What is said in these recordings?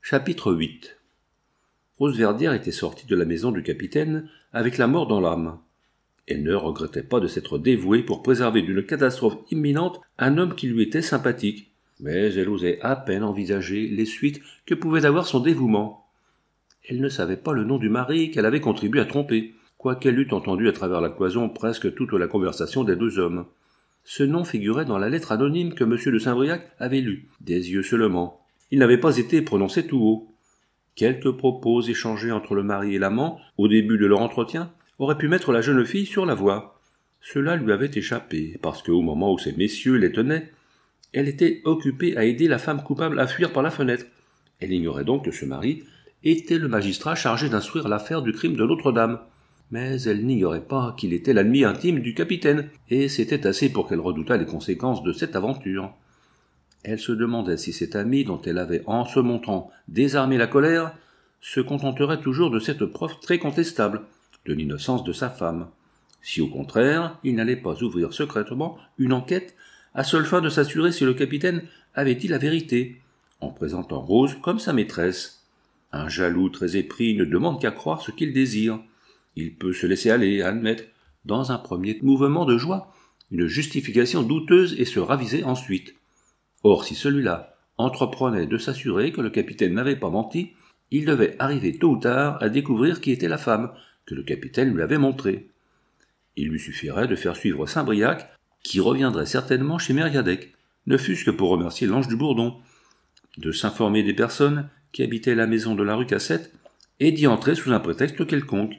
Chapitre 8. Rose Verdière était sortie de la maison du capitaine avec la mort dans l'âme. Elle ne regrettait pas de s'être dévouée pour préserver d'une catastrophe imminente un homme qui lui était sympathique, mais elle osait à peine envisager les suites que pouvait avoir son dévouement. Elle ne savait pas le nom du mari qu'elle avait contribué à tromper, quoiqu'elle eût entendu à travers la cloison presque toute la conversation des deux hommes. Ce nom figurait dans la lettre anonyme que M. de Saint-Briac avait lue, des yeux seulement. Il n'avait pas été prononcé tout haut. Quelques propos échangés entre le mari et l'amant, au début de leur entretien, auraient pu mettre la jeune fille sur la voie. Cela lui avait échappé, parce qu'au moment où ces messieurs les tenaient, elle était occupée à aider la femme coupable à fuir par la fenêtre. Elle ignorait donc que ce mari était le magistrat chargé d'instruire l'affaire du crime de Notre-Dame. Mais elle n'ignorait pas qu'il était l'ennemi intime du capitaine, et c'était assez pour qu'elle redoutât les conséquences de cette aventure. Elle se demandait si cet ami dont elle avait, en se montrant, désarmé la colère, se contenterait toujours de cette preuve très contestable de l'innocence de sa femme. Si au contraire, il n'allait pas ouvrir secrètement une enquête à seule fin de s'assurer si le capitaine avait dit la vérité, en présentant Rose comme sa maîtresse. Un jaloux très épris ne demande qu'à croire ce qu'il désire. Il peut se laisser aller, admettre, dans un premier mouvement de joie, une justification douteuse et se raviser ensuite. Or, si celui-là entreprenait de s'assurer que le capitaine n'avait pas menti, il devait arriver tôt ou tard à découvrir qui était la femme que le capitaine lui avait montrée. Il lui suffirait de faire suivre Saint-Briac, qui reviendrait certainement chez Mériadec, ne fût-ce que pour remercier l'ange du Bourdon, de s'informer des personnes qui habitaient la maison de la rue Cassette et d'y entrer sous un prétexte quelconque.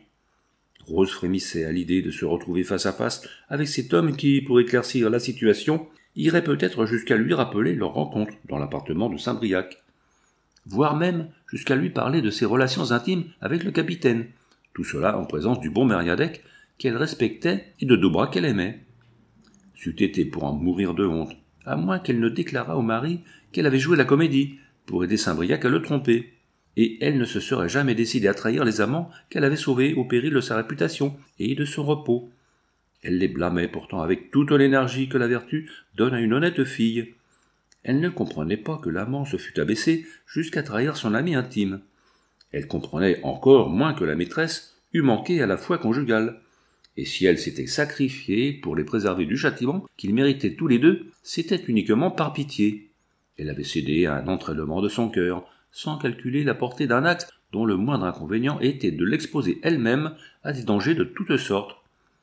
Rose frémissait à l'idée de se retrouver face à face avec cet homme qui, pour éclaircir la situation, irait peut-être jusqu'à lui rappeler leur rencontre dans l'appartement de Saint-Briac, voire même jusqu'à lui parler de ses relations intimes avec le capitaine, tout cela en présence du bon Mériadec qu'elle respectait et de Dobras qu'elle aimait. C'eût été pour en mourir de honte, à moins qu'elle ne déclarât au mari qu'elle avait joué la comédie pour aider Saint-Briac à le tromper, et elle ne se serait jamais décidée à trahir les amants qu'elle avait sauvés au péril de sa réputation et de son repos. Elle les blâmait pourtant avec toute l'énergie que la vertu donne à une honnête fille. Elle ne comprenait pas que l'amant se fût abaissé jusqu'à trahir son ami intime. Elle comprenait encore moins que la maîtresse eût manqué à la foi conjugale. Et si elle s'était sacrifiée pour les préserver du châtiment qu'ils méritaient tous les deux, c'était uniquement par pitié. Elle avait cédé à un entraînement de son cœur, sans calculer la portée d'un acte dont le moindre inconvénient était de l'exposer elle-même à des dangers de toutes sortes.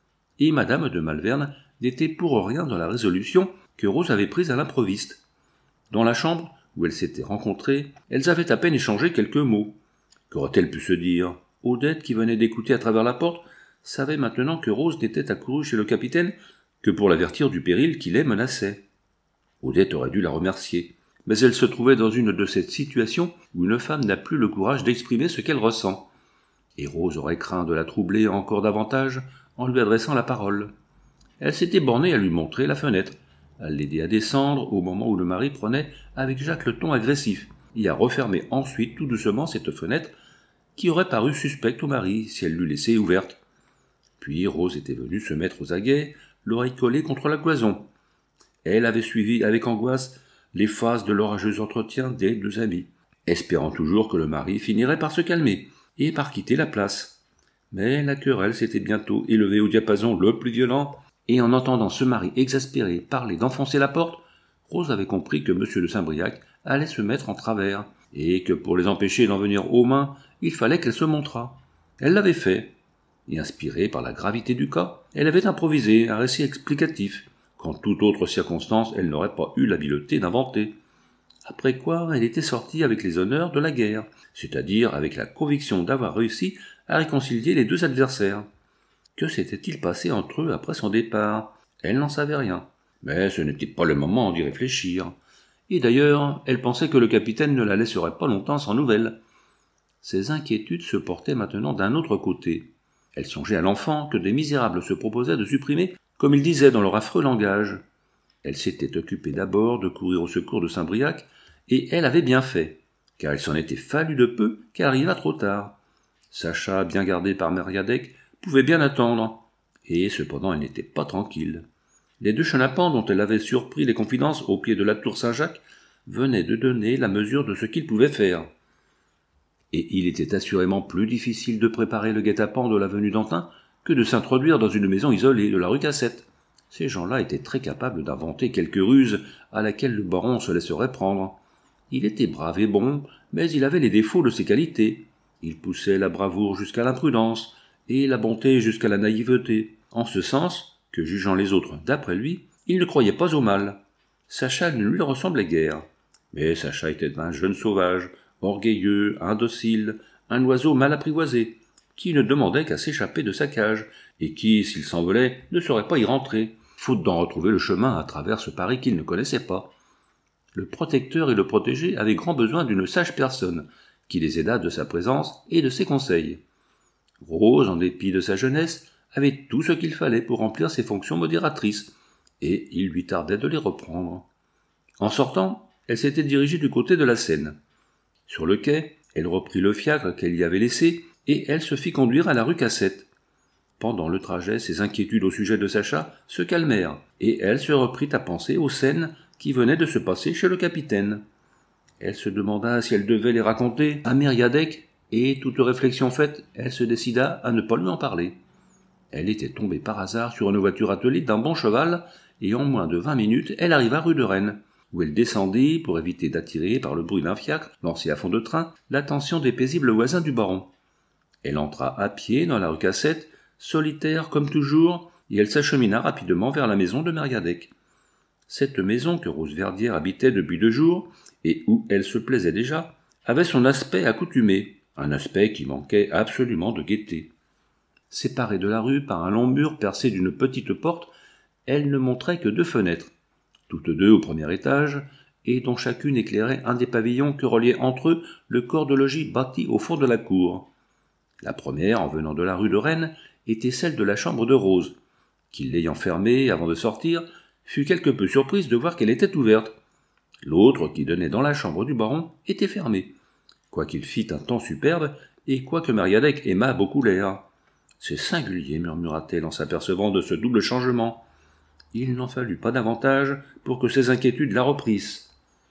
Et madame de Malvern n'était pour rien dans la résolution que Rose avait prise à l'improviste. Dans la chambre où elles s'étaient rencontrées, elles avaient à peine échangé quelques mots. Qu'aurait-elle pu se dire ? Odette, qui venait d'écouter à travers la porte, savait maintenant que Rose n'était accourue chez le capitaine que pour l'avertir du péril qui les menaçait. Odette aurait dû la remercier, mais elle se trouvait dans une de ces situations où une femme n'a plus le courage d'exprimer ce qu'elle ressent. Et Rose aurait craint de la troubler encore davantage en lui adressant la parole. Elle s'était bornée à lui montrer la fenêtre, à l'aider à descendre au moment où le mari prenait avec Jacques le ton agressif, et à refermer ensuite tout doucement cette fenêtre qui aurait paru suspecte au mari si elle l'eût laissée ouverte. Puis Rose était venue se mettre aux aguets, l'oreille collée contre la cloison. Elle avait suivi avec angoisse les phases de l'orageux entretien des deux amis, espérant toujours que le mari finirait par se calmer et par quitter la place. Mais la querelle s'était bientôt élevée au diapason le plus violent, et en entendant ce mari exaspéré parler d'enfoncer la porte, Rose avait compris que M. de Saint-Briac allait se mettre en travers, et que pour les empêcher d'en venir aux mains, il fallait qu'elle se montrât. Elle l'avait fait, et inspirée par la gravité du cas, elle avait improvisé un récit explicatif, qu'en toute autre circonstance elle n'aurait pas eu l'habileté d'inventer. Après quoi, elle était sortie avec les honneurs de la guerre, c'est-à-dire avec la conviction d'avoir réussi à réconcilier les deux adversaires. Que s'était-il passé entre eux après son départ ? Elle n'en savait rien, mais ce n'était pas le moment d'y réfléchir. Et d'ailleurs, elle pensait que le capitaine ne la laisserait pas longtemps sans nouvelles. Ses inquiétudes se portaient maintenant d'un autre côté. Elle songeait à l'enfant que des misérables se proposaient de supprimer, comme ils disaient dans leur affreux langage. Elle s'était occupée d'abord de courir au secours de Saint-Briac, et elle avait bien fait, car il s'en était fallu de peu qu'elle arrivât trop tard. Sacha, bien gardé par Mériadec, pouvait bien attendre, et cependant elle n'était pas tranquille. Les deux chenapans dont elle avait surpris les confidences au pied de la tour Saint-Jacques venaient de donner la mesure de ce qu'ils pouvaient faire. et il était assurément plus difficile de préparer le guet-apens de la venue d'Antin que de s'introduire dans une maison isolée de la rue Cassette. Ces gens-là étaient très capables d'inventer quelque ruse à laquelle le baron se laisserait prendre. Il était brave et bon, mais il avait les défauts de ses qualités. Il poussait la bravoure jusqu'à l'imprudence, et la bonté jusqu'à la naïveté, en ce sens que, jugeant les autres d'après lui, il ne croyait pas au mal. Sacha ne lui ressemblait guère. Mais Sacha était un jeune sauvage, orgueilleux, indocile, un oiseau mal apprivoisé, qui ne demandait qu'à s'échapper de sa cage, et qui, s'il s'envolait, ne saurait pas y rentrer, faute d'en retrouver le chemin à travers ce Paris qu'il ne connaissait pas. Le protecteur et le protégé avaient grand besoin d'une sage personne, qui les aidât de sa présence et de ses conseils. Rose, en dépit de sa jeunesse, avait tout ce qu'il fallait pour remplir ses fonctions modératrices, et il lui tardait de les reprendre. En sortant, elle s'était dirigée du côté de la Seine. Sur le quai, elle reprit le fiacre qu'elle y avait laissé, et elle se fit conduire à la rue Cassette. Pendant le trajet, ses inquiétudes au sujet de Sacha se calmèrent, et elle se reprit à penser aux scènes qui venaient de se passer chez le capitaine. Elle se demanda si elle devait les raconter à Mériadec, et, toute réflexion faite, elle se décida à ne pas lui en parler. Elle était tombée par hasard sur une voiture attelée d'un bon cheval, et en moins de 20 minutes, elle arriva rue de Rennes, où elle descendit pour éviter d'attirer, par le bruit d'un fiacre lancé à fond de train, l'attention des paisibles voisins du baron. Elle entra à pied dans la rue Cassette, solitaire comme toujours, et elle s'achemina rapidement vers la maison de Mériadec. Cette maison que Rose Verdière habitait depuis 2 jours, et où elle se plaisait déjà, avait son aspect accoutumé, un aspect qui manquait absolument de gaieté. Séparée de la rue par un long mur percé d'une petite porte, elle ne montrait que 2 fenêtres, toutes 2 au premier étage, et dont chacune éclairait un des pavillons que reliait entre eux le corps de logis bâti au fond de la cour. La première, en venant de la rue de Rennes, était celle de la chambre de Rose, qui, l'ayant fermée avant de sortir, fut quelque peu surprise de voir qu'elle était ouverte. L'autre, qui donnait dans la chambre du baron, était fermée, quoiqu'il fît un temps superbe, et quoique Mériadec aimât beaucoup l'air. « C'est singulier, murmura-t-elle en s'apercevant de ce double changement. Il n'en fallut pas davantage pour que ses inquiétudes la reprissent.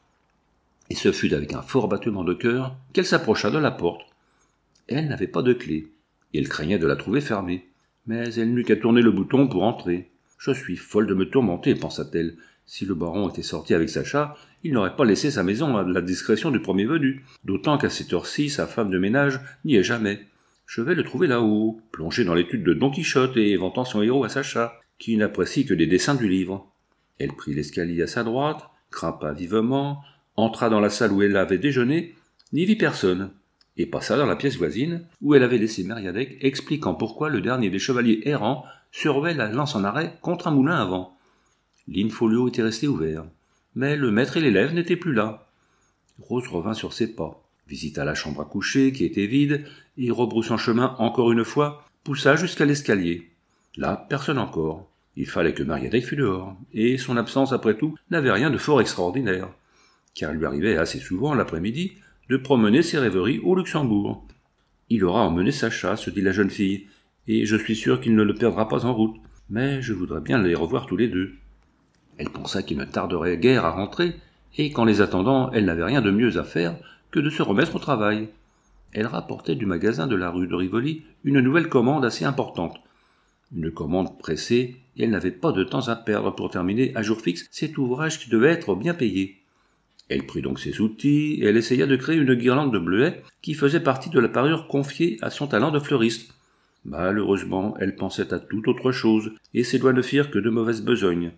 Et ce fut avec un fort battement de cœur qu'elle s'approcha de la porte. Elle n'avait pas de clé, et elle craignait de la trouver fermée. Mais elle n'eut qu'à tourner le bouton pour entrer. « Je suis folle de me tourmenter, pensa-t-elle. Si le baron était sorti avec Sacha, il n'aurait pas laissé sa maison à la discrétion du premier venu, d'autant qu'à cette heure-ci, sa femme de ménage n'y est jamais. Je vais le trouver là-haut, plongé dans l'étude de Don Quichotte et vantant son héros à Sacha, qui n'apprécie que les dessins du livre. » Elle prit l'escalier à sa droite, grimpa vivement, entra dans la salle où elle avait déjeuné, n'y vit personne, et passa dans la pièce voisine, où elle avait laissé Mériadec, expliquant pourquoi le dernier des chevaliers errants surveillait la lance en arrêt contre un moulin à vent. L'in-folio était resté ouvert, mais le maître et l'élève n'étaient plus là. Rose revint sur ses pas, visita la chambre à coucher, qui était vide, et rebroussant chemin encore une fois, poussa jusqu'à l'escalier. Là, personne encore. Il fallait que Mériadec fût dehors, et son absence, après tout, n'avait rien de fort extraordinaire, car il lui arrivait assez souvent, l'après-midi, de promener ses rêveries au Luxembourg. Il aura emmené Sacha, se dit la jeune fille, et je suis sûre qu'il ne le perdra pas en route, mais je voudrais bien les revoir tous les 2. Elle pensa qu'il ne tarderait guère à rentrer, et qu'en les attendant, elle n'avait rien de mieux à faire que de se remettre au travail. Elle rapportait du magasin de la rue de Rivoli une nouvelle commande assez importante. Une commande pressée, et elle n'avait pas de temps à perdre pour terminer à jour fixe cet ouvrage qui devait être bien payé. Elle prit donc ses outils, et elle essaya de créer une guirlande de bleuets qui faisait partie de la parure confiée à son talent de fleuriste. Malheureusement, elle pensait à toute autre chose, et ses doigts ne firent que de mauvaises besognes.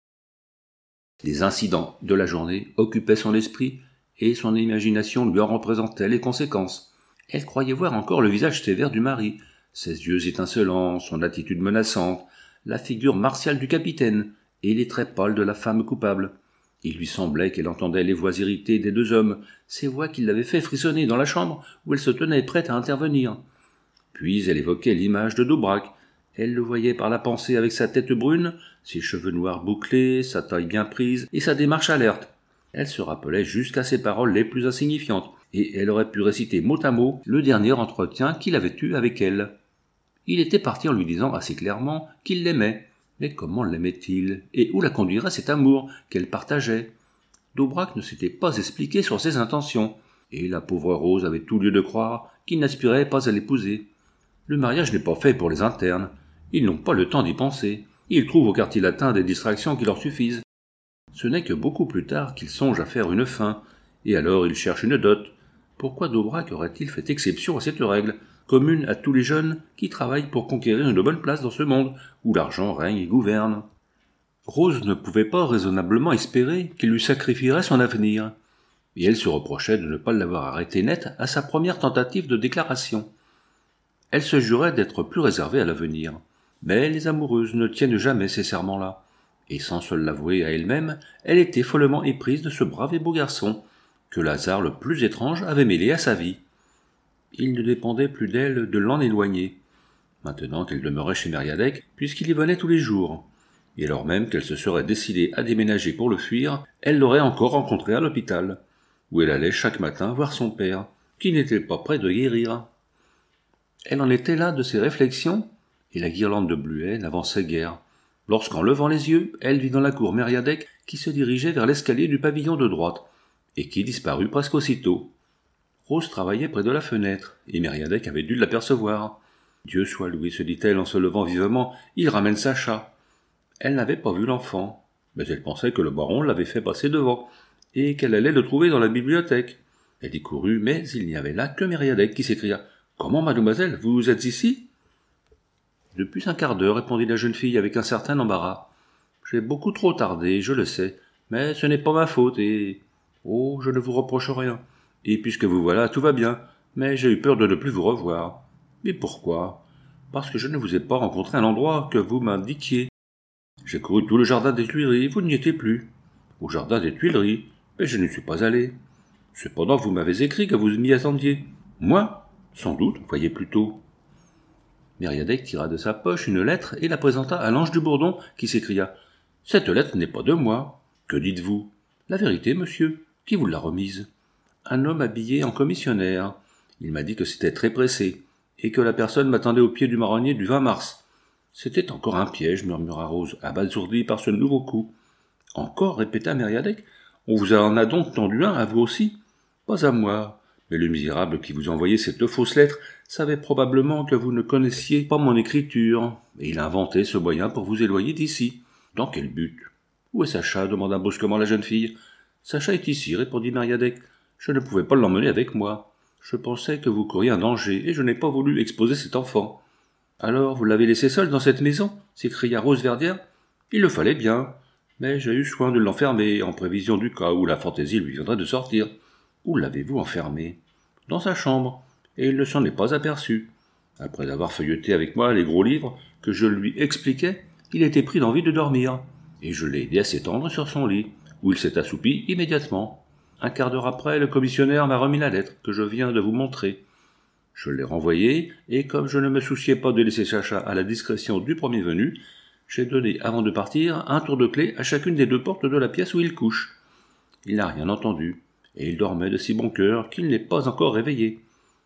Les incidents de la journée occupaient son esprit, et son imagination lui en représentait les conséquences. Elle croyait voir encore le visage sévère du mari, ses yeux étincelants, son attitude menaçante, la figure martiale du capitaine, et les traits pâles de la femme coupable. Il lui semblait qu'elle entendait les voix irritées des 2 hommes, ces voix qui l'avaient fait frissonner dans la chambre où elle se tenait prête à intervenir. Puis elle évoquait l'image de Daubrac. Elle le voyait par la pensée avec sa tête brune, ses cheveux noirs bouclés, sa taille bien prise et sa démarche alerte. Elle se rappelait jusqu'à ses paroles les plus insignifiantes, et elle aurait pu réciter mot à mot le dernier entretien qu'il avait eu avec elle. Il était parti en lui disant assez clairement qu'il l'aimait. Mais comment l'aimait-il, et où la conduirait cet amour qu'elle partageait? Daubrac ne s'était pas expliqué sur ses intentions. Et la pauvre Rose avait tout lieu de croire qu'il n'aspirait pas à l'épouser. Le mariage n'est pas fait pour les internes. Ils n'ont pas le temps d'y penser. Ils trouvent au quartier latin des distractions qui leur suffisent. Ce n'est que beaucoup plus tard qu'ils songent à faire une fin, et alors ils cherchent une dot. Pourquoi Daubrac aurait-il fait exception à cette règle, commune à tous les jeunes qui travaillent pour conquérir une bonne place dans ce monde, où l'argent règne et gouverne? Rose ne pouvait pas raisonnablement espérer qu'il lui sacrifierait son avenir, et elle se reprochait de ne pas l'avoir arrêté net à sa première tentative de déclaration. Elle se jurait d'être plus réservée à l'avenir, mais les amoureuses ne tiennent jamais ces serments-là, et sans se l'avouer à elle-même, elle était follement éprise de ce brave et beau garçon, que le hasard le plus étrange avait mêlé à sa vie. Il ne dépendait plus d'elle de l'en éloigner, maintenant qu'elle demeurait chez Mériadec, puisqu'il y venait tous les jours. Et alors même qu'elle se serait décidée à déménager pour le fuir, elle l'aurait encore rencontré à l'hôpital, où elle allait chaque matin voir son père, qui n'était pas près de guérir. Elle en était là de ses réflexions, et la guirlande de Bluet n'avançait guère, lorsqu'en levant les yeux, elle vit dans la cour Mériadec qui se dirigeait vers l'escalier du pavillon de droite, et qui disparut presque aussitôt. Rose travaillait près de la fenêtre, et Mériadec avait dû l'apercevoir. « Dieu soit loué, se dit-elle en se levant vivement, il ramène Sacha. » Elle n'avait pas vu l'enfant, mais elle pensait que le baron l'avait fait passer devant, et qu'elle allait le trouver dans la bibliothèque. Elle y courut, mais il n'y avait là que Mériadec qui s'écria « Comment, mademoiselle, vous êtes ici ?» « Depuis un quart d'heure, répondit la jeune fille avec un certain embarras. « J'ai beaucoup trop tardé, je le sais, mais ce n'est pas ma faute, et... Oh, je ne vous reproche rien. Et puisque vous voilà, tout va bien, mais j'ai eu peur de ne plus vous revoir. Et pourquoi? Parce que je ne vous ai pas rencontré à l'endroit que vous m'indiquiez. J'ai couru tout le jardin des Tuileries, vous n'y étiez plus. Au jardin des Tuileries, mais je n'y suis pas allé. Cependant, vous m'avez écrit que vous m'y attendiez. Moi? Sans doute, voyez plutôt. » Mériadec tira de sa poche une lettre et la présenta à l'ange du Bourdon, qui s'écria « Cette lettre n'est pas de moi. Que dites-vous? »« La vérité, monsieur. Qui vous l'a remise? »« Un homme habillé en commissionnaire. Il m'a dit que c'était très pressé, et que la personne m'attendait au pied du marronnier du 20 mars. C'était encore un piège, murmura Rose, abasourdie par ce nouveau coup. Encore, répéta Mériadec. On vous en a donc tendu un, à vous aussi? Pas à moi. Mais le misérable qui vous envoyait cette fausse lettre savait probablement que vous ne connaissiez pas mon écriture, et il a inventé ce moyen pour vous éloigner d'ici. Dans quel but? Où est Sacha? Demanda brusquement la jeune fille. Sacha est ici, répondit Mériadec. Je ne pouvais pas l'emmener avec moi. Je pensais que vous couriez un danger, et je n'ai pas voulu exposer cet enfant. Alors, vous l'avez laissé seul dans cette maison? S'écria Rose Verdière. Il le fallait bien, mais j'ai eu soin de l'enfermer, en prévision du cas où la fantaisie lui viendrait de sortir. Où l'avez-vous enfermé? Dans sa chambre, et il ne s'en est pas aperçu. Après avoir feuilleté avec moi les gros livres que je lui expliquais, il était pris d'envie de dormir, et je l'ai aidé à s'étendre sur son lit, où il s'est assoupi immédiatement. Un quart d'heure après, le commissionnaire m'a remis la lettre que je viens de vous montrer. Je l'ai renvoyée, et comme je ne me souciais pas de laisser Sacha à la discrétion du premier venu, j'ai donné, avant de partir, un tour de clé à chacune des deux portes de la pièce où il couche. Il n'a rien entendu, et il dormait de si bon cœur qu'il n'est pas encore réveillé.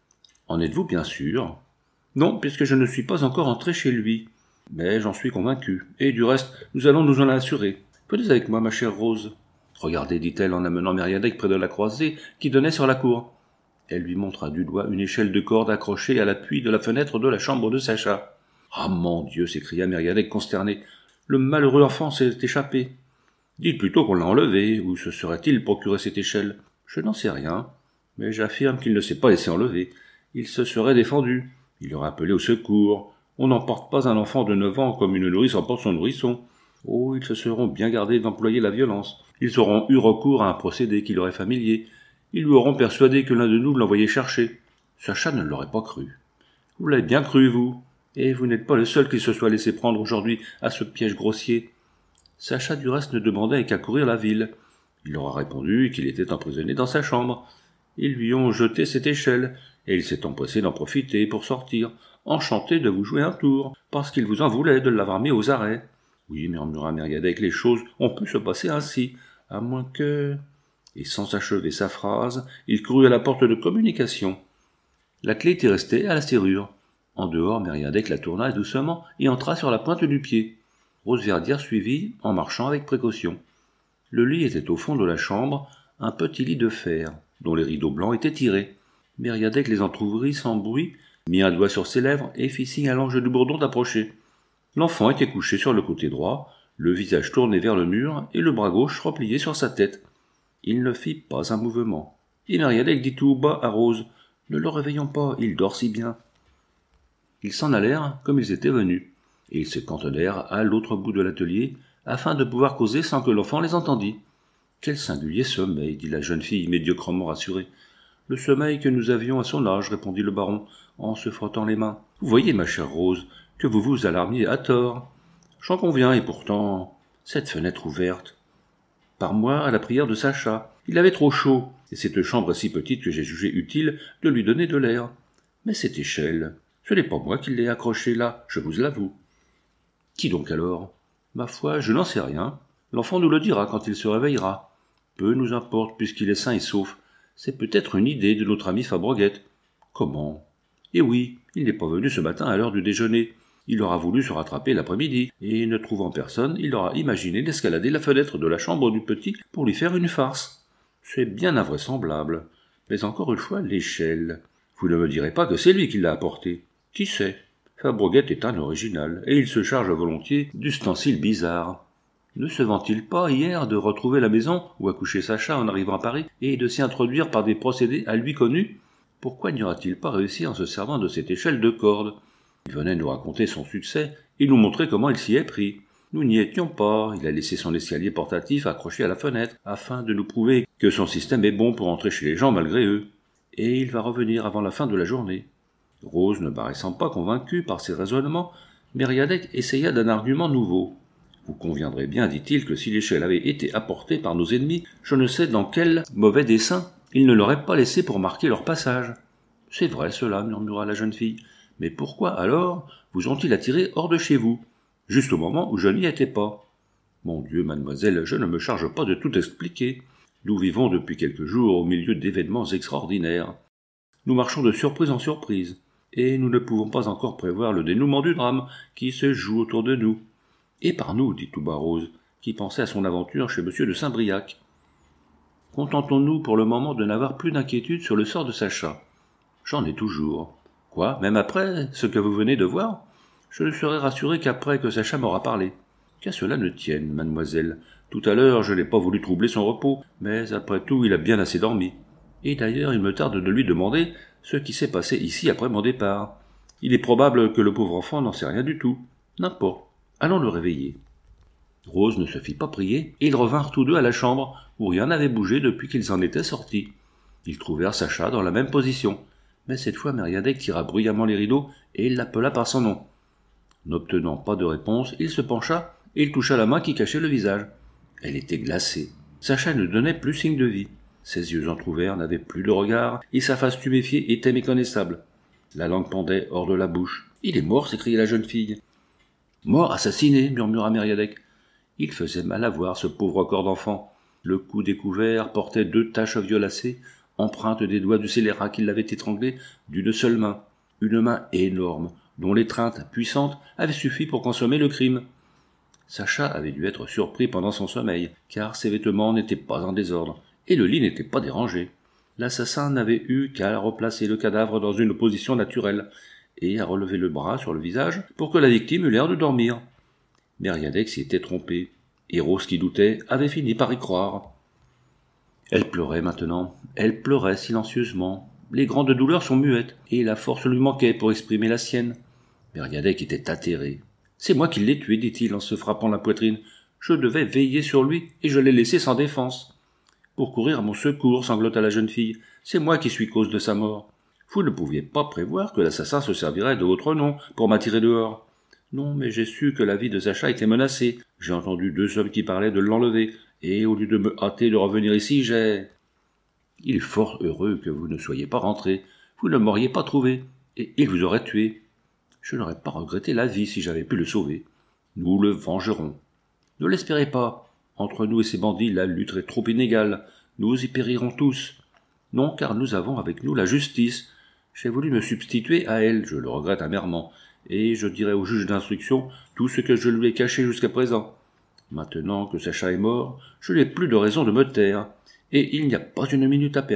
En êtes-vous bien sûr? Non, puisque je ne suis pas encore entré chez lui. Mais j'en suis convaincu, et du reste, nous allons nous en assurer. Venez avec moi, ma chère Rose. Regardez, dit-elle en amenant Mériadec près de la croisée qui donnait sur la cour. Elle lui montra du doigt une échelle de corde accrochée à l'appui de la fenêtre de la chambre de Sacha. « Ah, mon Dieu !» s'écria Mériadec consterné. « Le malheureux enfant s'est échappé. » « Dites plutôt qu'on l'a enlevé. Où se serait-il procuré cette échelle? Je n'en sais rien, mais j'affirme qu'il ne s'est pas laissé enlever. Il se serait défendu. Il aurait appelé au secours. On n'emporte pas un enfant de 9 ans comme une nourrice emporte son nourrisson. Oh, ils se seront bien gardés d'employer la violence. Ils auront eu recours à un procédé qui leur est familier. Ils lui auront persuadé que l'un de nous l'envoyait chercher. Sacha ne l'aurait pas cru. Vous l'avez bien cru, vous. Et vous n'êtes pas le seul qui se soit laissé prendre aujourd'hui à ce piège grossier. Sacha du reste ne demandait qu'à courir la ville. Il leur a répondu qu'il était emprisonné dans sa chambre. Ils lui ont jeté cette échelle, et il s'est empressé d'en profiter pour sortir, enchanté de vous jouer un tour, parce qu'il vous en voulait de l'avoir mis aux arrêts. Oui, murmura Mériadec, les choses ont pu se passer ainsi, à moins que... Et sans achever sa phrase, il courut à la porte de communication. La clé était restée à la serrure. En dehors, Mériadec la tourna doucement et entra sur la pointe du pied. Rose Verdière suivit, en marchant avec précaution. Le lit était au fond de la chambre, un petit lit de fer, dont les rideaux blancs étaient tirés. Mériadec les entr'ouvrit sans bruit, mit un doigt sur ses lèvres et fit signe à l'ange du bourdon d'approcher. L'enfant était couché sur le côté droit, le visage tourné vers le mur et le bras gauche replié sur sa tête. Il ne fit pas un mouvement. Et Mériadec dit tout bas à Rose « Ne le réveillons pas, il dort si bien. » Ils s'en allèrent comme ils étaient venus, et ils se cantonnèrent à l'autre bout de l'atelier, afin de pouvoir causer sans que l'enfant les entendît. « Quel singulier sommeil !» dit la jeune fille, médiocrement rassurée. « Le sommeil que nous avions à son âge, » répondit le baron, en se frottant les mains. « Vous voyez, ma chère Rose, que vous vous alarmiez à tort. J'en conviens, et pourtant, cette fenêtre ouverte. Par moi, à la prière de Sacha, il avait trop chaud, et cette chambre est si petite que j'ai jugé utile de lui donner de l'air. Mais cette échelle, ce n'est pas moi qui l'ai accrochée là, je vous l'avoue. » « Qui donc alors ? » ?»« Ma foi, je n'en sais rien. L'enfant nous le dira quand il se réveillera. Peu nous importe, puisqu'il est sain et sauf. C'est peut-être une idée de notre ami Fabreguette. »« Comment ? » ?»« Eh oui, il n'est pas venu ce matin à l'heure du déjeuner. Il aura voulu se rattraper l'après-midi, et ne trouvant personne, il aura imaginé d'escalader la fenêtre de la chambre du petit pour lui faire une farce. C'est bien invraisemblable. Mais encore une fois, l'échelle. Vous ne me direz pas que c'est lui qui l'a apportée. Qui sait ? Fabreguette est un original, et il se charge volontiers d'ustensiles bizarres. Ne se vend-il pas hier de retrouver la maison où a couché Sacha en arrivant à Paris, et de s'y introduire par des procédés à lui connus ? Pourquoi n'y aura-t-il pas réussi en se servant de cette échelle de corde ? Il venait nous raconter son succès, et nous montrer comment il s'y est pris. Nous n'y étions pas, il a laissé son escalier portatif accroché à la fenêtre, afin de nous prouver que son système est bon pour entrer chez les gens malgré eux. Et il va revenir avant la fin de la journée. Rose ne paraissant pas convaincue par ses raisonnements, Mériadec essaya d'un argument nouveau. « Vous conviendrez bien, dit-il, que si l'échelle avait été apportée par nos ennemis, je ne sais dans quel mauvais dessein ils ne l'auraient pas laissée pour marquer leur passage. »« C'est vrai cela, murmura la jeune fille. Mais pourquoi, alors, vous ont-ils attiré hors de chez vous, juste au moment où je n'y étais pas ? Mon Dieu, mademoiselle, je ne me charge pas de tout expliquer. Nous vivons depuis quelques jours au milieu d'événements extraordinaires. Nous marchons de surprise en surprise. Et nous ne pouvons pas encore prévoir le dénouement du drame qui se joue autour de nous. Et par nous, dit tout bas Rose, qui pensait à son aventure chez M. de Saint-Briac. Contentons-nous pour le moment de n'avoir plus d'inquiétude sur le sort de Sacha. J'en ai toujours. Quoi, même après ce que vous venez de voir ? Je ne serai rassuré qu'après que Sacha m'aura parlé. Qu'à cela ne tienne, mademoiselle. Tout à l'heure, je n'ai pas voulu troubler son repos, mais après tout, il a bien assez dormi. Et d'ailleurs, il me tarde de lui demander ce qui s'est passé ici après mon départ. Il est probable que le pauvre enfant n'en sait rien du tout. N'importe. Allons le réveiller. Rose ne se fit pas prier, et ils revinrent tous deux à la chambre, où rien n'avait bougé depuis qu'ils en étaient sortis. Ils trouvèrent Sacha dans la même position, mais cette fois Mériadec tira bruyamment les rideaux, et il l'appela par son nom. N'obtenant pas de réponse, il se pencha, et il toucha la main qui cachait le visage. Elle était glacée. Sacha ne donnait plus signe de vie. Ses yeux entr'ouverts n'avaient plus de regard, et sa face tuméfiée était méconnaissable. La langue pendait hors de la bouche. « Il est mort !» s'écria la jeune fille. « Mort, assassiné !» murmura Mériadec. Il faisait mal à voir ce pauvre corps d'enfant. Le cou découvert portait 2 taches violacées, empreintes des doigts du scélérat qui l'avait étranglé d'une seule main. Une main énorme, dont l'étreinte puissante avait suffi pour consommer le crime. Sacha avait dû être surpris pendant son sommeil, car ses vêtements n'étaient pas en désordre. Et le lit n'était pas dérangé. L'assassin n'avait eu qu'à replacer le cadavre dans une position naturelle, et à relever le bras sur le visage pour que la victime eût l'air de dormir. Mériadec s'y était trompé, et Rose qui doutait avait fini par y croire. Elle pleurait maintenant, elle pleurait silencieusement. Les grandes douleurs sont muettes, et la force lui manquait pour exprimer la sienne. Mériadec était atterré. « C'est moi qui l'ai tué, dit-il en se frappant la poitrine. Je devais veiller sur lui, et je l'ai laissé sans défense. Pour courir à mon secours, sanglota la jeune fille. C'est moi qui suis cause de sa mort. Vous ne pouviez pas prévoir que l'assassin se servirait de votre nom pour m'attirer dehors. Non, mais j'ai su que la vie de Sacha était menacée. J'ai entendu 2 hommes qui parlaient de l'enlever, et au lieu de me hâter de revenir ici, j'ai... Il est fort heureux que vous ne soyez pas rentré. Vous ne m'auriez pas trouvé, et il vous aurait tué. Je n'aurais pas regretté la vie si j'avais pu le sauver. Nous le vengerons. Ne l'espérez pas. Entre nous et ces bandits, la lutte est trop inégale. Nous y périrons tous. Non, car nous avons avec nous la justice. J'ai voulu me substituer à elle, je le regrette amèrement, et je dirai au juge d'instruction tout ce que je lui ai caché jusqu'à présent. Maintenant que Sacha est mort, je n'ai plus de raison de me taire, et il n'y a pas une minute à perdre.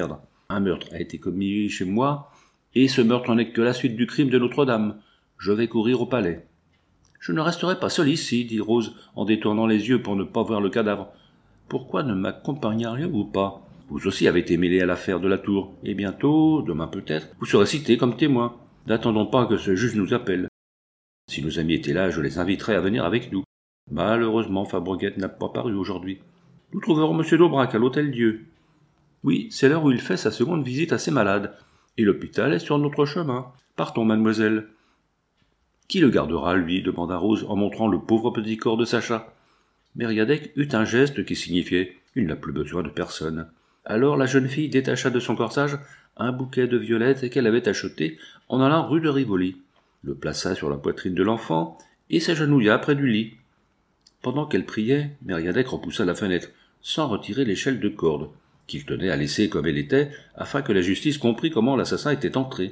Un meurtre a été commis chez moi, et ce meurtre n'est que la suite du crime de Notre-Dame. Je vais courir au palais. » « Je ne resterai pas seul ici, » dit Rose, en détournant les yeux pour ne pas voir le cadavre. « Pourquoi ne m'accompagneriez-vous pas ? Vous aussi avez été mêlé à l'affaire de la tour, et bientôt, demain peut-être, vous serez cité comme témoin. N'attendons pas que ce juge nous appelle. Si nos amis étaient là, je les inviterais à venir avec nous. Malheureusement, Fabreguette n'a pas paru aujourd'hui. Nous trouverons M. d'Aubrac à l'Hôtel-Dieu. Oui, c'est l'heure où il fait sa seconde visite à ses malades, et l'hôpital est sur notre chemin. Partons, mademoiselle. » « Qui le gardera, lui » demanda Rose en montrant le pauvre petit corps de Sacha. Mériadec eut un geste qui signifiait « Il n'a plus besoin de personne ». Alors la jeune fille détacha de son corsage un bouquet de violettes qu'elle avait acheté en allant rue de Rivoli, le plaça sur la poitrine de l'enfant et s'agenouilla près du lit. Pendant qu'elle priait, Mériadec repoussa la fenêtre, sans retirer l'échelle de corde, qu'il tenait à laisser comme elle était, afin que la justice comprît comment l'assassin était entré.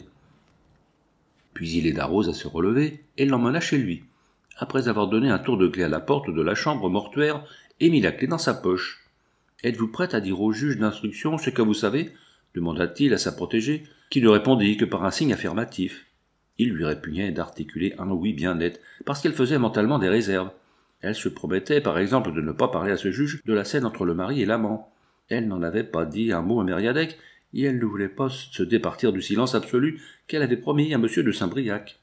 Puis il aida Rose à se relever et l'emmena chez lui, après avoir donné un tour de clé à la porte de la chambre mortuaire et mis la clé dans sa poche. « Êtes-vous prête à dire au juge d'instruction ce que vous savez » demanda-t-il à sa protégée, qui ne répondit que par un signe affirmatif. Il lui répugnait d'articuler un oui bien net, parce qu'elle faisait mentalement des réserves. Elle se promettait, par exemple, de ne pas parler à ce juge de la scène entre le mari et l'amant. Elle n'en avait pas dit un mot à Mériadec, et elle ne voulait pas se départir du silence absolu qu'elle avait promis à M. de Saint-Briac.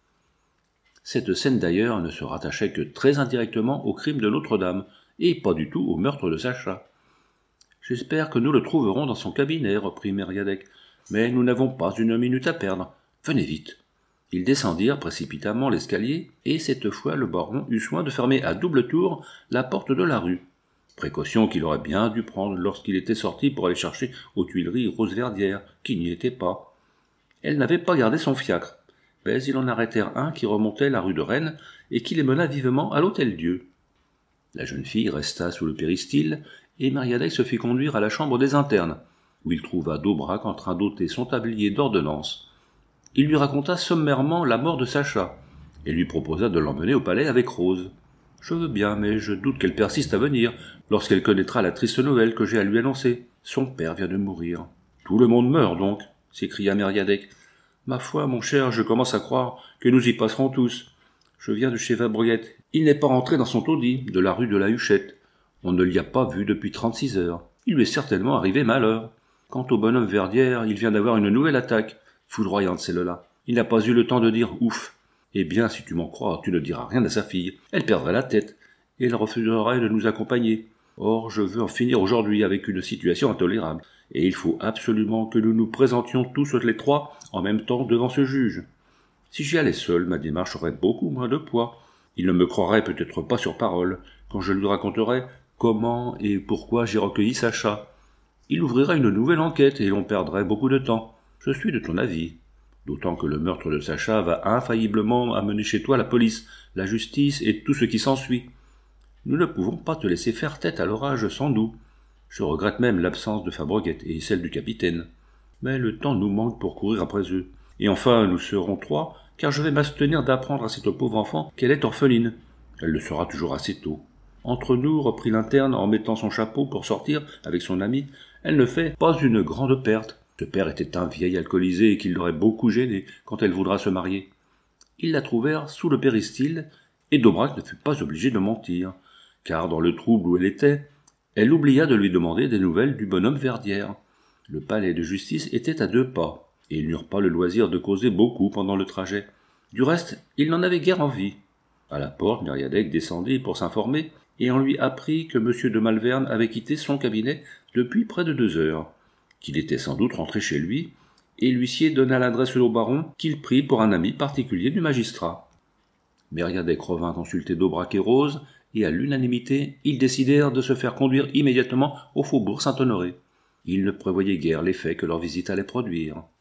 Cette scène d'ailleurs ne se rattachait que très indirectement au crime de Notre-Dame, et pas du tout au meurtre de Sacha. « J'espère que nous le trouverons dans son cabinet, » reprit Mériadec, « mais nous n'avons pas une minute à perdre. Venez vite. » Ils descendirent précipitamment l'escalier, et cette fois le baron eut soin de fermer à double tour la porte de la rue. Précaution qu'il aurait bien dû prendre lorsqu'il était sorti pour aller chercher aux Tuileries Rose Verdière, qui n'y était pas. Elle n'avait pas gardé son fiacre, mais ils en arrêtèrent un qui remontait la rue de Rennes et qui les mena vivement à l'Hôtel-Dieu. La jeune fille resta sous le péristyle, et Mériadec se fit conduire à la chambre des internes, où il trouva d'Aubrac en train d'ôter son tablier d'ordonnance. Il lui raconta sommairement la mort de Sacha, et lui proposa de l'emmener au palais avec Rose. « Je veux bien, mais je doute qu'elle persiste à venir, lorsqu'elle connaîtra la triste nouvelle que j'ai à lui annoncer. Son père vient de mourir. »« Tout le monde meurt, donc » s'écria Mériadec. « Ma foi, mon cher, je commence à croire que nous y passerons tous. Je viens de chez Fabreguette. Il n'est pas rentré dans son taudis, de la rue de la Huchette. On ne l'y a pas vu depuis 36 heures. Il lui est certainement arrivé malheur. Quant au bonhomme Verdière, il vient d'avoir une nouvelle attaque. Foudroyante celle-là. Il n'a pas eu le temps de dire « ouf ». Eh bien, si tu m'en crois, tu ne diras rien à sa fille. Elle perdrait la tête, et elle refuserait de nous accompagner. Or, je veux en finir aujourd'hui avec une situation intolérable, et il faut absolument que nous nous présentions tous les trois en même temps devant ce juge. Si j'y allais seul, ma démarche aurait beaucoup moins de poids. Il ne me croirait peut-être pas sur parole, quand je lui raconterais comment et pourquoi j'ai recueilli Sacha. Il ouvrirait une nouvelle enquête, et l'on perdrait beaucoup de temps. Je suis de ton avis. D'autant que le meurtre de Sacha va infailliblement amener chez toi la police, la justice et tout ce qui s'ensuit. Nous ne pouvons pas te laisser faire tête à l'orage sans nous. Je regrette même l'absence de Fabreguette et celle du capitaine. Mais le temps nous manque pour courir après eux. Et enfin, nous serons trois, car je vais m'abstenir d'apprendre à cette pauvre enfant qu'elle est orpheline. Elle le sera toujours assez tôt. Entre nous, reprit l'interne en mettant son chapeau pour sortir avec son ami, elle ne fait pas une grande perte. Ce père était un vieil alcoolisé et qui l'aurait beaucoup gêné quand elle voudra se marier. Ils la trouvèrent sous le péristyle, et d'Aubrac ne fut pas obligé de mentir, car dans le trouble où elle était, elle oublia de lui demander des nouvelles du bonhomme Verdière. Le palais de justice était à 2 pas, et ils n'eurent pas le loisir de causer beaucoup pendant le trajet. Du reste, ils n'en avaient guère envie. À la porte, Mériadec descendit pour s'informer, et on lui apprit que M. de Malvern avait quitté son cabinet depuis près de 2 heures. Qu'il était sans doute rentré chez lui, et l'huissier donna l'adresse au baron qu'il prit pour un ami particulier du magistrat. Mériadec revint consulter d'Aubrac et Rose, et à l'unanimité, ils décidèrent de se faire conduire immédiatement au faubourg Saint-Honoré. Ils ne prévoyaient guère l'effet que leur visite allait produire.